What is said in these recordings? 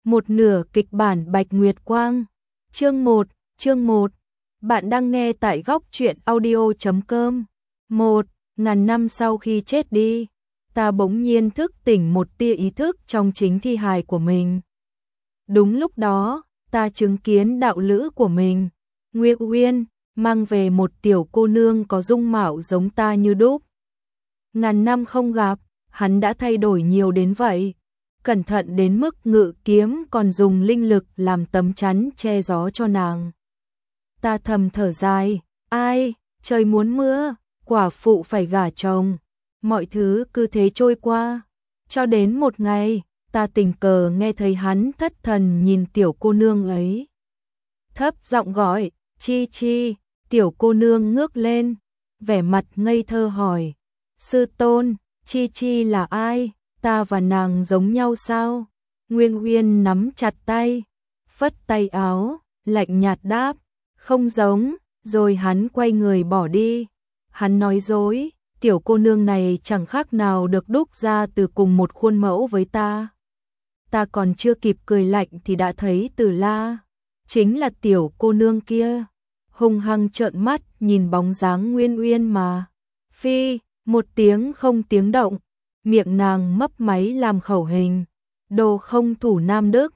Một nửa kịch bản Bạch Nguyệt Quang. Chương 1. Bạn đang nghe tại góc truyện audio.com. 1000 năm sau khi chết đi, ta bỗng nhiên thức tỉnh một tia ý thức trong chính thi hài của mình. Đúng lúc đó, ta chứng kiến đạo lữ của mình, Nguyên Uyên, mang về một tiểu cô nương có dung mạo giống ta như đúc. Ngàn năm không gặp, hắn đã thay đổi nhiều đến vậy. Cẩn thận đến mức ngự kiếm còn dùng linh lực làm tấm chắn che gió cho nàng. Ta thầm thở dài, ai, trời muốn mưa, quả phụ phải gả chồng. Mọi thứ cứ thế trôi qua. Cho đến một ngày, ta tình cờ nghe thấy hắn thất thần nhìn tiểu cô nương ấy. Thấp giọng gọi, Chi Chi, tiểu cô nương ngước lên, vẻ mặt ngây thơ hỏi, sư tôn, Chi Chi là ai? Ta và nàng giống nhau sao? Nguyên Uyên nắm chặt tay, phất tay áo, lạnh nhạt đáp, không giống, rồi hắn quay người bỏ đi. Hắn nói dối, tiểu cô nương này chẳng khác nào được đúc ra từ cùng một khuôn mẫu với ta. Ta còn chưa kịp cười lạnh thì đã thấy Từ La, chính là tiểu cô nương kia, hung hăng trợn mắt nhìn bóng dáng Nguyên Uyên mà. Phi, một tiếng không tiếng động. Miệng nàng mấp máy làm khẩu hình, đồ không thủ Nam Đức,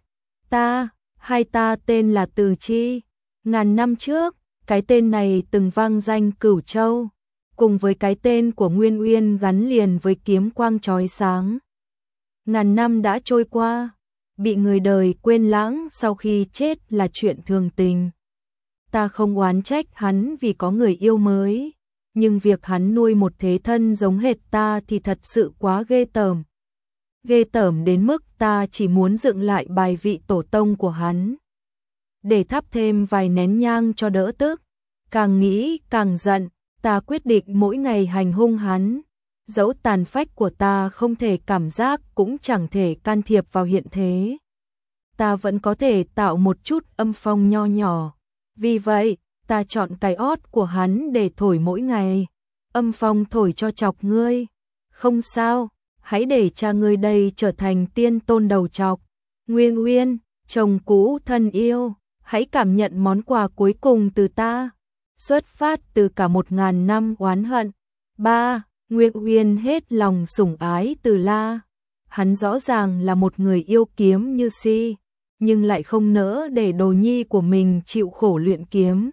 hai ta tên là Từ Chi. Ngàn năm trước, cái tên này từng vang danh Cửu Châu, cùng với cái tên của Nguyên Uyên gắn liền với kiếm quang chói sáng. Ngàn năm đã trôi qua, bị người đời quên lãng sau khi chết là chuyện thường tình. Ta không oán trách hắn vì có người yêu mới. Nhưng việc hắn nuôi một thế thân giống hệt ta thì thật sự quá ghê tởm. Ghê tởm đến mức ta chỉ muốn dựng lại bài vị tổ tông của hắn, để thắp thêm vài nén nhang cho đỡ tức. Càng nghĩ càng giận, ta quyết định mỗi ngày hành hung hắn. Dẫu tàn phách của ta không thể cảm giác cũng chẳng thể can thiệp vào hiện thế, ta vẫn có thể tạo một chút âm phong nho nhỏ. Vì vậy, ta chọn cái ót của hắn để thổi mỗi ngày. Âm phong thổi cho chọc ngươi. Không sao, hãy để cha ngươi đây trở thành tiên tôn đầu chọc. Nguyên Uyên, chồng cũ thân yêu, hãy cảm nhận món quà cuối cùng từ ta. Xuất phát từ cả 1000 năm oán hận. Nguyên Uyên hết lòng sủng ái Từ La. Hắn rõ ràng là một người yêu kiếm như si, nhưng lại không nỡ để đồ nhi của mình chịu khổ luyện kiếm.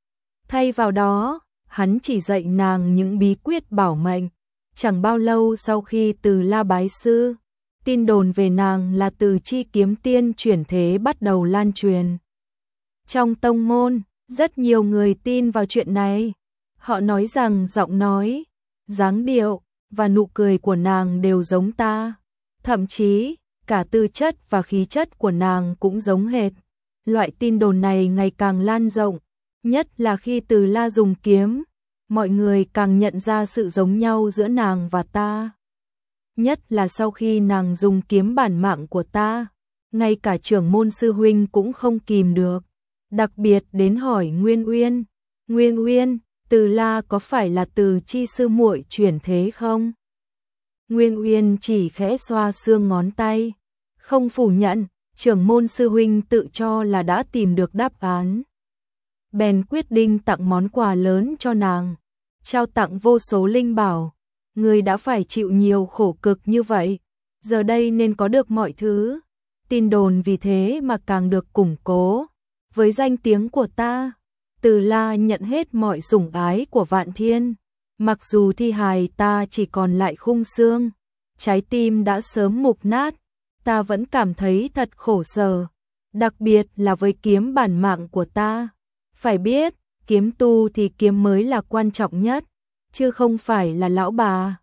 Thay vào đó, hắn chỉ dạy nàng những bí quyết bảo mệnh. Chẳng bao lâu sau khi Từ La bái sư, tin đồn về nàng là Từ Chi kiếm tiên chuyển thế bắt đầu lan truyền. Trong tông môn, rất nhiều người tin vào chuyện này. Họ nói rằng giọng nói, dáng điệu và nụ cười của nàng đều giống ta. Thậm chí, cả tư chất và khí chất của nàng cũng giống hệt. Loại tin đồn này ngày càng lan rộng. Nhất là khi Từ La dùng kiếm, mọi người càng nhận ra sự giống nhau giữa nàng và ta. Nhất là sau khi nàng dùng kiếm bản mạng của ta, ngay cả trưởng môn sư huynh cũng không kìm được. Đặc biệt đến hỏi Nguyên Uyên, Nguyên Uyên, Từ La có phải là Từ Chi sư muội chuyển thế không? Nguyên Uyên chỉ khẽ xoa xương ngón tay, không phủ nhận, trưởng môn sư huynh tự cho là đã tìm được đáp án. Bèn quyết định tặng món quà lớn cho nàng, trao tặng vô số linh bảo. Người đã phải chịu nhiều khổ cực như vậy, giờ đây nên có được mọi thứ. Tin đồn vì thế mà càng được củng cố. Với danh tiếng của ta, Từ La nhận hết mọi sủng ái của vạn thiên. Mặc dù thi hài ta chỉ còn lại khung xương, trái tim đã sớm mục nát, ta vẫn cảm thấy thật khổ sở. Đặc biệt là với kiếm bản mạng của ta. Phải biết, kiếm tu thì kiếm mới là quan trọng nhất, chứ không phải là lão bà.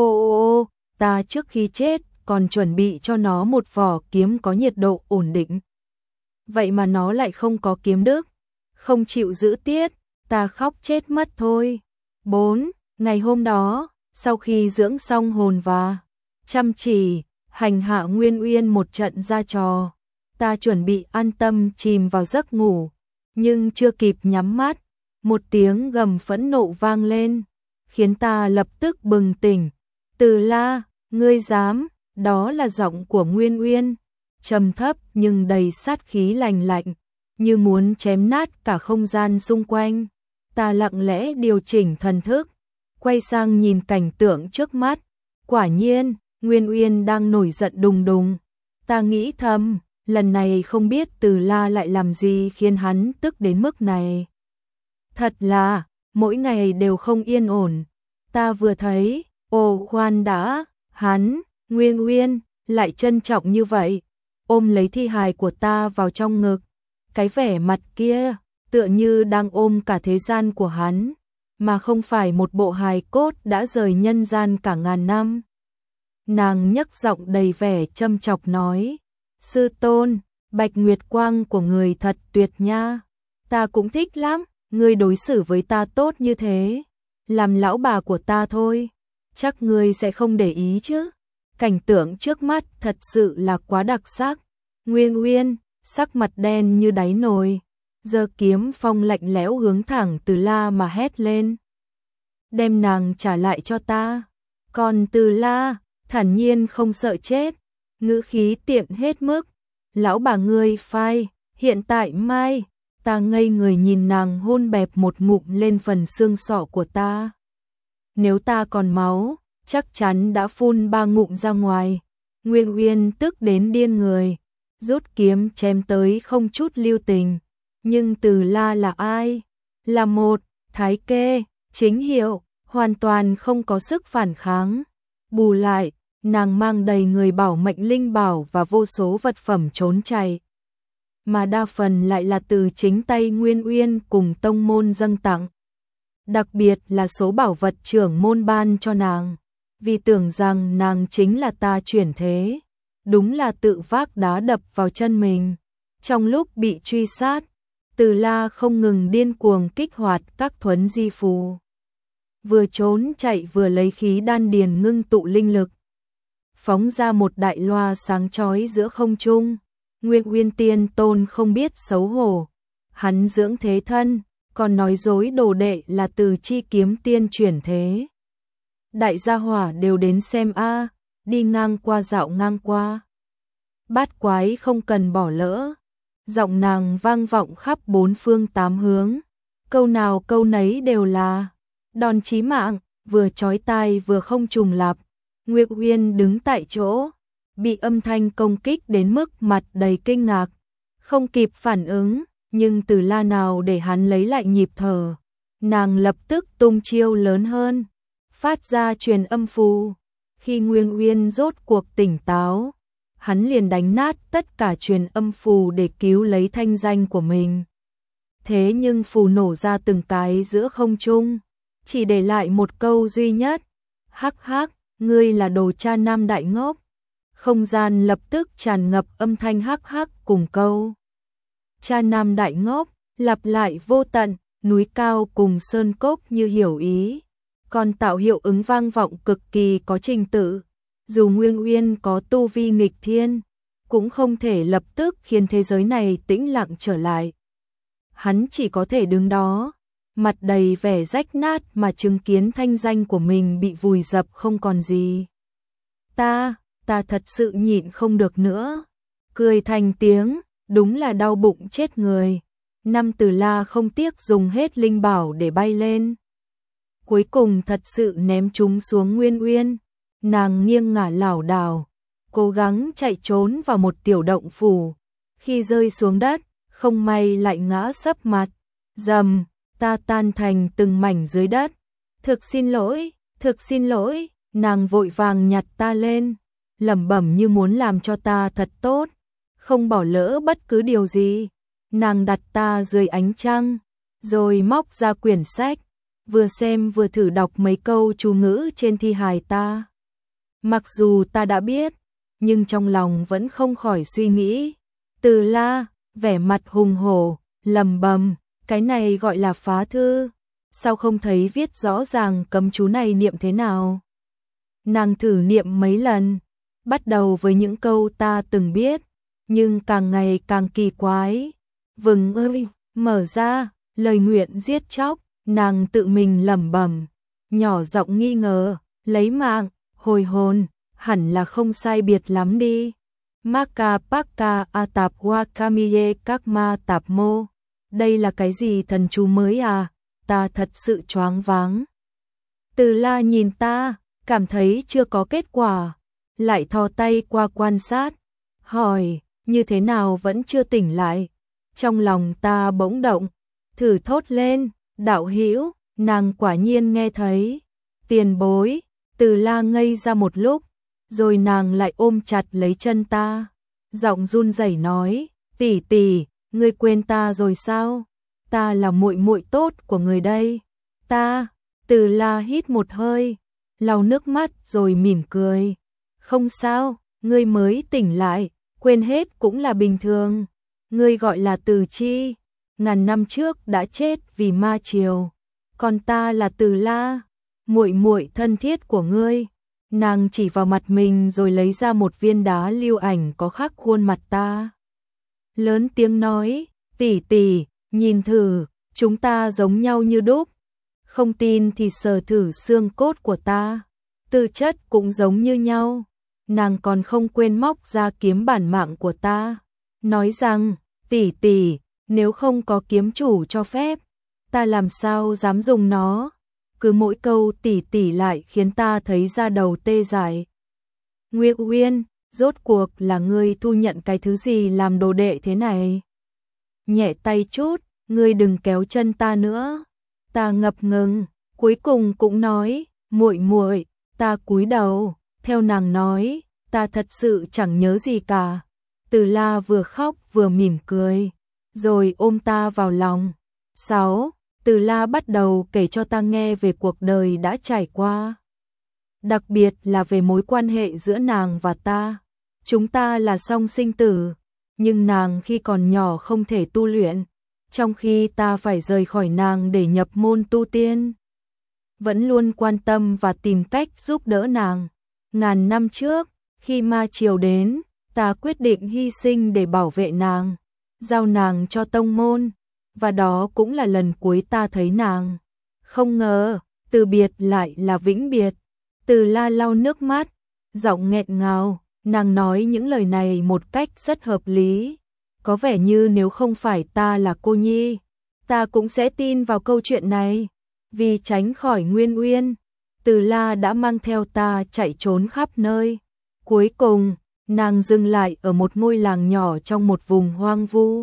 Ta trước khi chết còn chuẩn bị cho nó một vỏ kiếm có nhiệt độ ổn định. Vậy mà nó lại không có kiếm đức, không chịu giữ tiết, ta khóc chết mất thôi. 4. Ngày hôm đó, sau khi dưỡng xong hồn và chăm chỉ hành hạ Nguyên Uyên một trận ra trò, ta chuẩn bị an tâm chìm vào giấc ngủ. Nhưng chưa kịp nhắm mắt, một tiếng gầm phẫn nộ vang lên, khiến ta lập tức bừng tỉnh. Từ La, ngươi dám? Đó là giọng của Nguyên Uyên. trầm thấp nhưng đầy sát khí lành lạnh, như muốn chém nát cả không gian xung quanh. Ta lặng lẽ điều chỉnh thần thức, quay sang nhìn cảnh tượng trước mắt. Quả nhiên, Nguyên Uyên đang nổi giận đùng đùng. Ta nghĩ thầm, lần này không biết Từ La lại làm gì khiến hắn tức đến mức này. Thật là, mỗi ngày đều không yên ổn. Ta vừa thấy, ồ khoan đã, hắn, Nguyên Uyên, lại trân trọng như vậy, ôm lấy thi hài của ta vào trong ngực. Cái vẻ mặt kia, tựa như đang ôm cả thế gian của hắn, mà không phải một bộ hài cốt đã rời nhân gian cả ngàn năm. Nàng nhấc giọng đầy vẻ châm chọc nói, sư tôn, Bạch Nguyệt Quang của người thật tuyệt nha, ta cũng thích lắm, ngươi đối xử với ta tốt như thế, làm lão bà của ta thôi, chắc ngươi sẽ không để ý chứ. Cảnh tượng trước mắt thật sự là quá đặc sắc. Nguyên Uyên, sắc mặt đen như đáy nồi, giơ kiếm phong lạnh lẽo hướng thẳng Từ La mà hét lên. Đem nàng trả lại cho ta. Còn Từ La, thản nhiên không sợ chết, ngữ khí tiện hết mức. Lão bà ngươi phai, hiện tại mai, ta ngây người nhìn nàng hôn bẹp một ngụm lên phần xương sọ của ta. Nếu ta còn máu, chắc chắn đã phun 3 ngụm ra ngoài. Nguyên Uyên tức đến điên người, rút kiếm chém tới không chút lưu tình. Nhưng Từ La là ai? Là một thái kê, chính hiệu, hoàn toàn không có sức phản kháng. Bù lại, nàng mang đầy người bảo mệnh linh bảo và vô số vật phẩm trốn chạy, mà đa phần lại là từ chính tay Nguyên Uyên cùng tông môn dâng tặng. Đặc biệt là số bảo vật trưởng môn ban cho nàng, vì tưởng rằng nàng chính là ta chuyển thế. Đúng là tự vác đá đập vào chân mình. Trong lúc bị truy sát, Từ La không ngừng điên cuồng kích hoạt các thuấn di phù. Vừa trốn chạy vừa lấy khí đan điền ngưng tụ linh lực, phóng ra một đại loa sáng chói giữa không trung. Nguyên Uyên Tiên Tôn không biết xấu hổ, hắn dưỡng thế thân, còn nói dối đồ đệ là Từ Chi kiếm tiên chuyển thế. Đại gia hỏa đều đến xem a, đi ngang qua dạo ngang qua. Bát quái không cần bỏ lỡ. Giọng nàng vang vọng khắp 4 phương 8 hướng, câu nào câu nấy đều là đòn chí mạng, vừa chói tai vừa không trùng lặp. Nguyên Uyên đứng tại chỗ, bị âm thanh công kích đến mức mặt đầy kinh ngạc, không kịp phản ứng, nhưng Từ La nào để hắn lấy lại nhịp thở. Nàng lập tức tung chiêu lớn hơn, phát ra truyền âm phù. Khi Nguyên Uyên rốt cuộc tỉnh táo, hắn liền đánh nát tất cả truyền âm phù để cứu lấy thanh danh của mình. Thế nhưng phù nổ ra từng cái giữa không trung, chỉ để lại một câu duy nhất: hắc hắc, ngươi là đồ cha nam đại ngốc. Không gian lập tức tràn ngập âm thanh hắc hắc cùng câu cha nam đại ngốc, lặp lại vô tận, núi cao cùng sơn cốc như hiểu ý, còn tạo hiệu ứng vang vọng cực kỳ có trình tự. Dù Nguyên Uyên có tu vi nghịch thiên, cũng không thể lập tức khiến thế giới này tĩnh lặng trở lại. Hắn chỉ có thể đứng đó, mặt đầy vẻ rách nát mà chứng kiến thanh danh của mình bị vùi dập không còn gì. Ta thật sự nhịn không được nữa. Cười thành tiếng, đúng là đau bụng chết người. Năm Từ La không tiếc dùng hết linh bảo để bay lên. Cuối cùng thật sự ném chúng xuống Nguyên Uyên. Nàng nghiêng ngả lảo đảo, cố gắng chạy trốn vào một tiểu động phủ. Khi rơi xuống đất, không may lại ngã sấp mặt. Rầm, ta tan thành từng mảnh dưới đất. Thực xin lỗi, nàng vội vàng nhặt ta lên, lẩm bẩm như muốn làm cho ta thật tốt, không bỏ lỡ bất cứ điều gì. Nàng đặt ta dưới ánh trăng, rồi móc ra quyển sách, vừa xem vừa thử đọc mấy câu chú ngữ trên thi hài ta. Mặc dù ta đã biết, nhưng trong lòng vẫn không khỏi suy nghĩ. Từ La, vẻ mặt hùng hổ, lầm bầm, cái này gọi là phá thư. Sao không thấy viết rõ ràng cấm chú này niệm thế nào? Nàng thử niệm mấy lần, bắt đầu với những câu ta từng biết, nhưng càng ngày càng kỳ quái. Vừng ơi, mở ra, lời nguyện giết chóc, nàng tự mình lẩm bẩm, nhỏ giọng nghi ngờ, lấy mạng, hồi hồn, hẳn là không sai biệt lắm đi. Maka Paka Atap Wakamiye Kakma Tap Mô. Đây là cái gì thần chú mới à? Ta thật sự choáng váng. Từ La nhìn ta, cảm thấy chưa có kết quả, lại thò tay qua quan sát, hỏi, như thế nào vẫn chưa tỉnh lại. Trong lòng ta bỗng động, thử thốt lên, đạo hữu, nàng quả nhiên nghe thấy. Tiền bối. Từ La ngây ra một lúc, rồi nàng lại ôm chặt lấy chân ta, giọng run rẩy nói, tỷ tỷ, ngươi quên ta rồi sao? Ta là muội muội tốt của người đây. Ta. Từ La hít một hơi, lau nước mắt rồi mỉm cười. Không sao, ngươi mới tỉnh lại, quên hết cũng là bình thường. Ngươi gọi là Từ Chi, ngàn năm trước đã chết vì ma triều. Còn ta là Từ La, muội muội thân thiết của ngươi. Nàng chỉ vào mặt mình rồi lấy ra một viên đá lưu ảnh có khắc khuôn mặt ta. Lớn tiếng nói, tỷ tỷ, nhìn thử, chúng ta giống nhau như đúc. Không tin thì sờ thử xương cốt của ta, tư chất cũng giống như nhau. Nàng còn không quên móc ra kiếm bản mạng của ta, nói rằng, tỷ tỷ, nếu không có kiếm chủ cho phép, ta làm sao dám dùng nó. Cứ mỗi câu tỷ tỷ lại khiến ta thấy da đầu tê dại. Nguyệt Uyên, rốt cuộc là ngươi thu nhận cái thứ gì làm đồ đệ thế này? Nhẹ tay chút, ngươi đừng kéo chân ta nữa. Ta ngập ngừng, cuối cùng cũng nói, muội muội. Ta cúi đầu, theo nàng nói, ta thật sự chẳng nhớ gì cả. Từ La vừa khóc vừa mỉm cười, rồi ôm ta vào lòng. 6. Từ La bắt đầu kể cho ta nghe về cuộc đời đã trải qua, đặc biệt là về mối quan hệ giữa nàng và ta. Chúng ta là song sinh tử, nhưng nàng khi còn nhỏ không thể tu luyện, trong khi ta phải rời khỏi nàng để nhập môn tu tiên. Vẫn luôn quan tâm và tìm cách giúp đỡ nàng. Ngàn năm trước, khi ma triều đến, ta quyết định hy sinh để bảo vệ nàng, giao nàng cho tông môn, và đó cũng là lần cuối ta thấy nàng. Không ngờ, từ biệt lại là vĩnh biệt. Từ La lau nước mắt, giọng nghẹn ngào, nàng nói những lời này một cách rất hợp lý. Có vẻ như nếu không phải ta là cô nhi, ta cũng sẽ tin vào câu chuyện này. Vì tránh khỏi Nguyên Uyên, Từ La đã mang theo ta chạy trốn khắp nơi. Cuối cùng, nàng dừng lại ở một ngôi làng nhỏ trong một vùng hoang vu.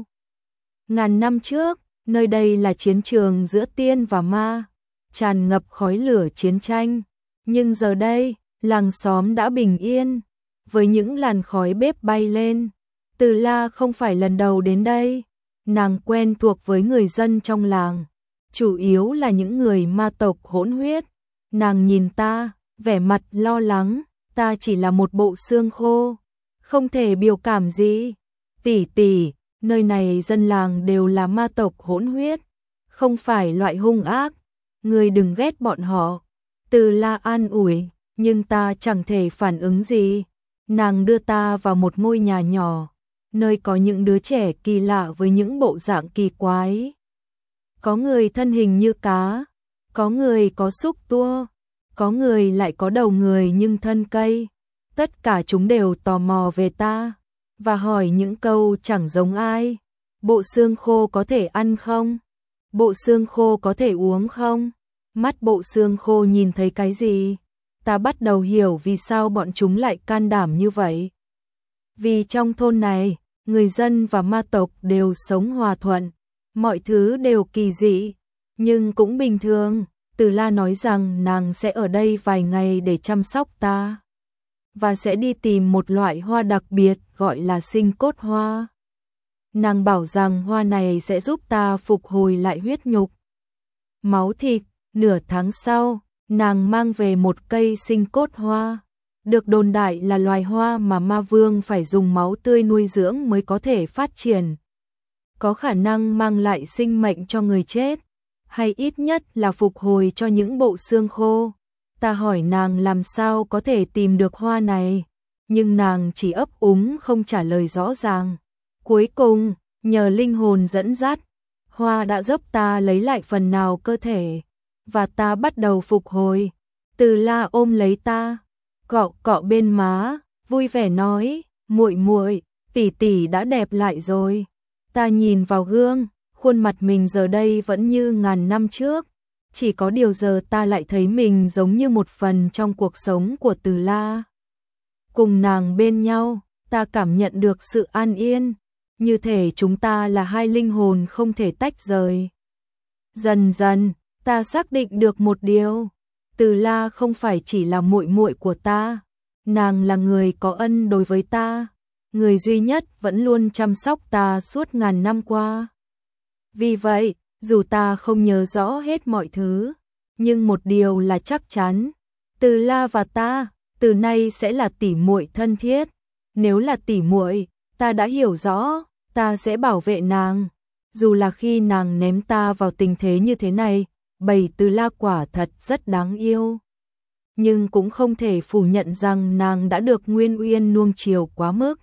Ngàn năm trước, nơi đây là chiến trường giữa tiên và ma, tràn ngập khói lửa chiến tranh. Nhưng giờ đây, làng xóm đã bình yên, với những làn khói bếp bay lên. Từ La không phải lần đầu đến đây, nàng quen thuộc với người dân trong làng, chủ yếu là những người ma tộc hỗn huyết. Nàng nhìn ta, vẻ mặt lo lắng, ta chỉ là một bộ xương khô, không thể biểu cảm gì. Tỷ tỷ, nơi này dân làng đều là ma tộc hỗn huyết, không phải loại hung ác, người đừng ghét bọn họ. Từ La an ủi, nhưng ta chẳng thể phản ứng gì. Nàng đưa ta vào một ngôi nhà nhỏ, nơi có những đứa trẻ kỳ lạ với những bộ dạng kỳ quái. Có người thân hình như cá, có người có xúc tua, có người lại có đầu người nhưng thân cây. Tất cả chúng đều tò mò về ta, và hỏi những câu chẳng giống ai. Bộ xương khô có thể ăn không? Bộ xương khô có thể uống không? Mắt bộ xương khô nhìn thấy cái gì? Ta bắt đầu hiểu vì sao bọn chúng lại can đảm như vậy. Vì trong thôn này, người dân và ma tộc đều sống hòa thuận, mọi thứ đều kỳ dị, nhưng cũng bình thường. Từ La nói rằng nàng sẽ ở đây vài ngày để chăm sóc ta, và sẽ đi tìm một loại hoa đặc biệt gọi là sinh cốt hoa. Nàng bảo rằng hoa này sẽ giúp ta phục hồi lại huyết nhục, máu thịt. Nửa tháng sau, nàng mang về một cây sinh cốt hoa, được đồn đại là loài hoa mà ma vương phải dùng máu tươi nuôi dưỡng mới có thể phát triển, có khả năng mang lại sinh mệnh cho người chết, hay ít nhất là phục hồi cho những bộ xương khô. Ta hỏi nàng làm sao có thể tìm được hoa này, nhưng nàng chỉ ấp úng không trả lời rõ ràng. Cuối cùng, nhờ linh hồn dẫn dắt, hoa đã giúp ta lấy lại phần nào cơ thể, và ta bắt đầu phục hồi. Từ La ôm lấy ta, cọ cọ bên má, vui vẻ nói, Muội muội, tỷ tỷ đã đẹp lại rồi. Ta nhìn vào gương, khuôn mặt mình giờ đây vẫn như ngàn năm trước. Chỉ có điều giờ ta lại thấy mình giống như một phần trong cuộc sống của Từ La. Cùng nàng bên nhau, ta cảm nhận được sự an yên, như thể chúng ta là hai linh hồn không thể tách rời. Dần dần, ta xác định được một điều, Từ La không phải chỉ là muội muội của ta, nàng là người có ân đối với ta, người duy nhất vẫn luôn chăm sóc ta suốt ngàn năm qua. Vì vậy, dù ta không nhớ rõ hết mọi thứ, nhưng một điều là chắc chắn, Từ La và ta từ nay sẽ là tỷ muội thân thiết. Nếu là tỷ muội, ta đã hiểu rõ, ta sẽ bảo vệ nàng. Dù là khi nàng ném ta vào tình thế như thế này, bầy Từ La quả thật rất đáng yêu. Nhưng cũng không thể phủ nhận rằng nàng đã được Nguyên Uyên nuông chiều quá mức.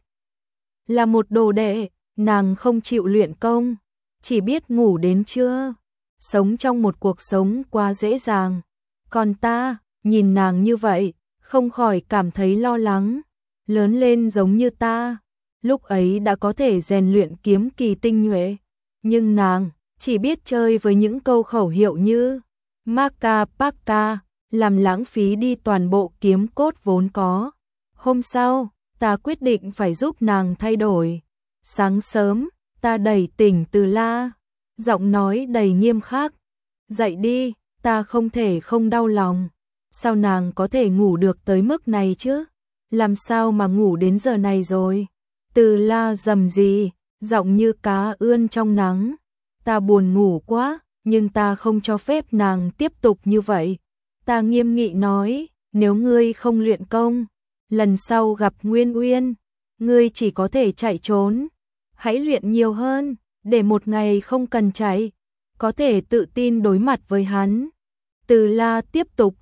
Là một đồ đệ, nàng không chịu luyện công, chỉ biết ngủ đến trưa, sống trong một cuộc sống quá dễ dàng. Còn ta, nhìn nàng như vậy, không khỏi cảm thấy lo lắng. Lớn lên giống như ta, lúc ấy đã có thể rèn luyện kiếm kỳ tinh nhuệ, nhưng nàng chỉ biết chơi với những câu khẩu hiệu như Maka Paka, làm lãng phí đi toàn bộ kiếm cốt vốn có. Hôm sau, ta quyết định phải giúp nàng thay đổi. Sáng sớm, ta đẩy tỉnh Từ La, giọng nói đầy nghiêm khắc. Dậy đi, ta không thể không đau lòng. Sao nàng có thể ngủ được tới mức này chứ? Làm sao mà ngủ đến giờ này rồi? Từ La rầm rì, giọng như cá ươn trong nắng. Ta buồn ngủ quá, nhưng ta không cho phép nàng tiếp tục như vậy. Ta nghiêm nghị nói, nếu ngươi không luyện công, lần sau gặp Nguyên Uyên, ngươi chỉ có thể chạy trốn. Hãy luyện nhiều hơn, để một ngày không cần chạy, có thể tự tin đối mặt với hắn. Từ La tiếp tục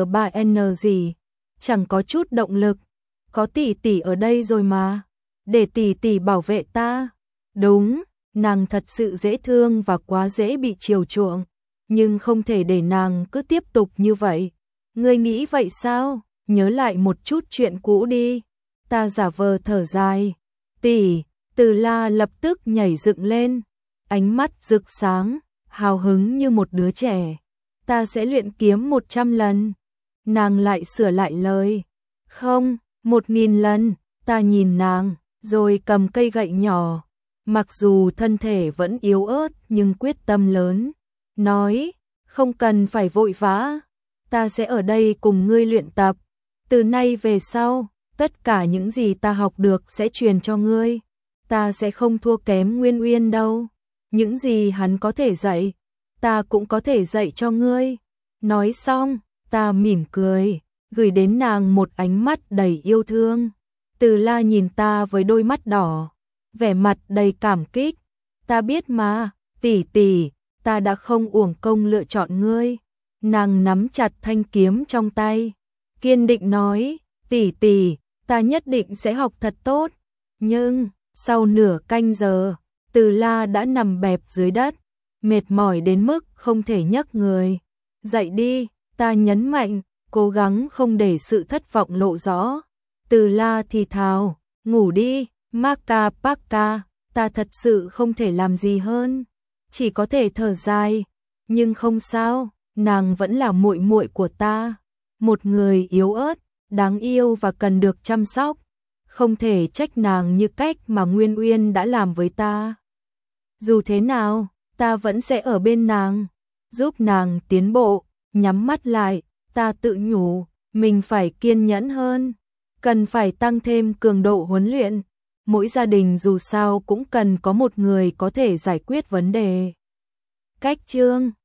R3N gì, chẳng có chút động lực. Có tỷ tỷ ở đây rồi mà, để tỷ tỷ bảo vệ ta. Đúng, nàng thật sự dễ thương và quá dễ bị chiều chuộng, nhưng không thể để nàng cứ tiếp tục như vậy. Ngươi nghĩ vậy sao? Nhớ lại một chút chuyện cũ đi. Ta giả vờ thở dài. Tỷ, Từ La lập tức nhảy dựng lên, ánh mắt rực sáng, hào hứng như một đứa trẻ. Ta sẽ luyện kiếm 100 lần. Nàng lại sửa lại lời. Không, 1000 lần. Ta nhìn nàng, rồi cầm cây gậy nhỏ. Mặc dù thân thể vẫn yếu ớt nhưng quyết tâm lớn. Nói, không cần phải vội vã. Ta sẽ ở đây cùng ngươi luyện tập. Từ nay về sau, tất cả những gì ta học được sẽ truyền cho ngươi. Ta sẽ không thua kém Nguyên Uyên đâu. Những gì hắn có thể dạy, ta cũng có thể dạy cho ngươi. Nói xong, ta mỉm cười, gửi đến nàng một ánh mắt đầy yêu thương. Từ La nhìn ta với đôi mắt đỏ, vẻ mặt đầy cảm kích. Ta biết mà, tỷ tỷ, ta đã không uổng công lựa chọn ngươi. Nàng nắm chặt thanh kiếm trong tay, kiên định nói, tỷ tỷ, ta nhất định sẽ học thật tốt. Nhưng, sau nửa canh giờ, Từ La đã nằm bẹp dưới đất, mệt mỏi đến mức không thể nhấc người. Dậy đi, ta nhấn mạnh, cố gắng không để sự thất vọng lộ rõ. Từ La thì thào, ngủ đi, Maka Paka, ta thật sự không thể làm gì hơn, chỉ có thể thở dài. Nhưng không sao, nàng vẫn là muội muội của ta, một người yếu ớt, đáng yêu và cần được chăm sóc. Không thể trách nàng như cách mà Nguyên Uyên đã làm với ta. Dù thế nào, ta vẫn sẽ ở bên nàng, giúp nàng tiến bộ. Nhắm mắt lại, ta tự nhủ, mình phải kiên nhẫn hơn, cần phải tăng thêm cường độ huấn luyện. Mỗi gia đình dù sao cũng cần có một người có thể giải quyết vấn đề. Cách chương